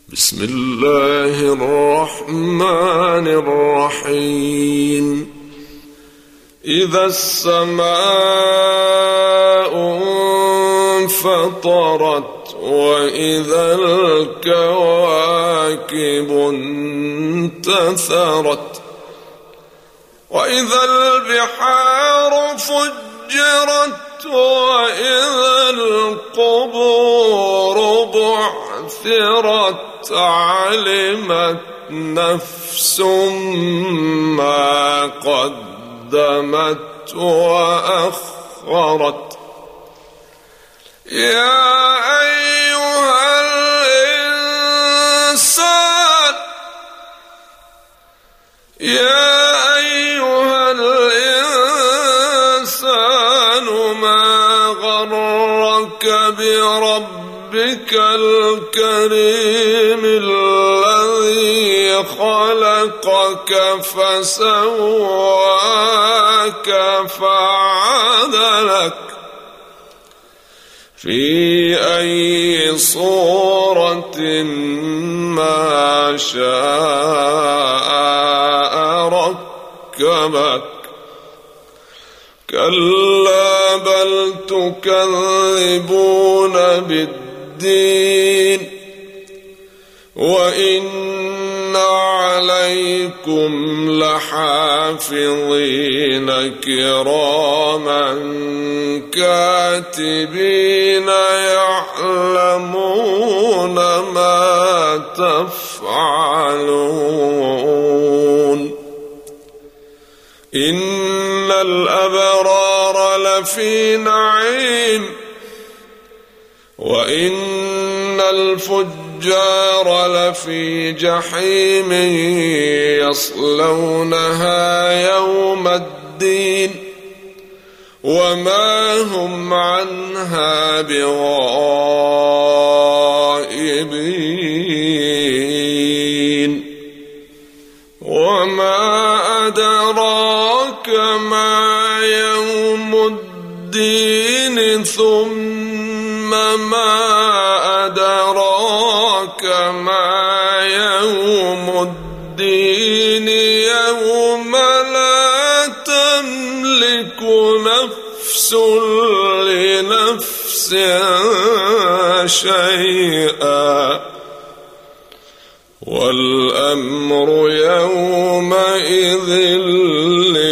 بسم الله الرحمن الرحيم. إذا السماء انفطرت وإذا الكواكب انتثرت وإذا البحار فجرت وإذا القبور بعثرت علمت نفس ما قدمت وأخرت. يا أيها الإنسان ما غرك بربك الكريم الذي خلقك فسواك فعدلك في أي صورة ما شاء ركبك. كلا بل تكذبون بالدين وإن عليكم لحافظين كراما كاتبين يعلمون ما تفعلون. إن الأبرار لفي نعيم وإن الفجار لفي جحيم يصلونها يوم الدين وما هم عنها بغائبين. وما أدراك ما يوم الدين ثم ما أدراك ما يوم الدين يوم لا تملك نفس لنفس شيئا والأمر يومئذ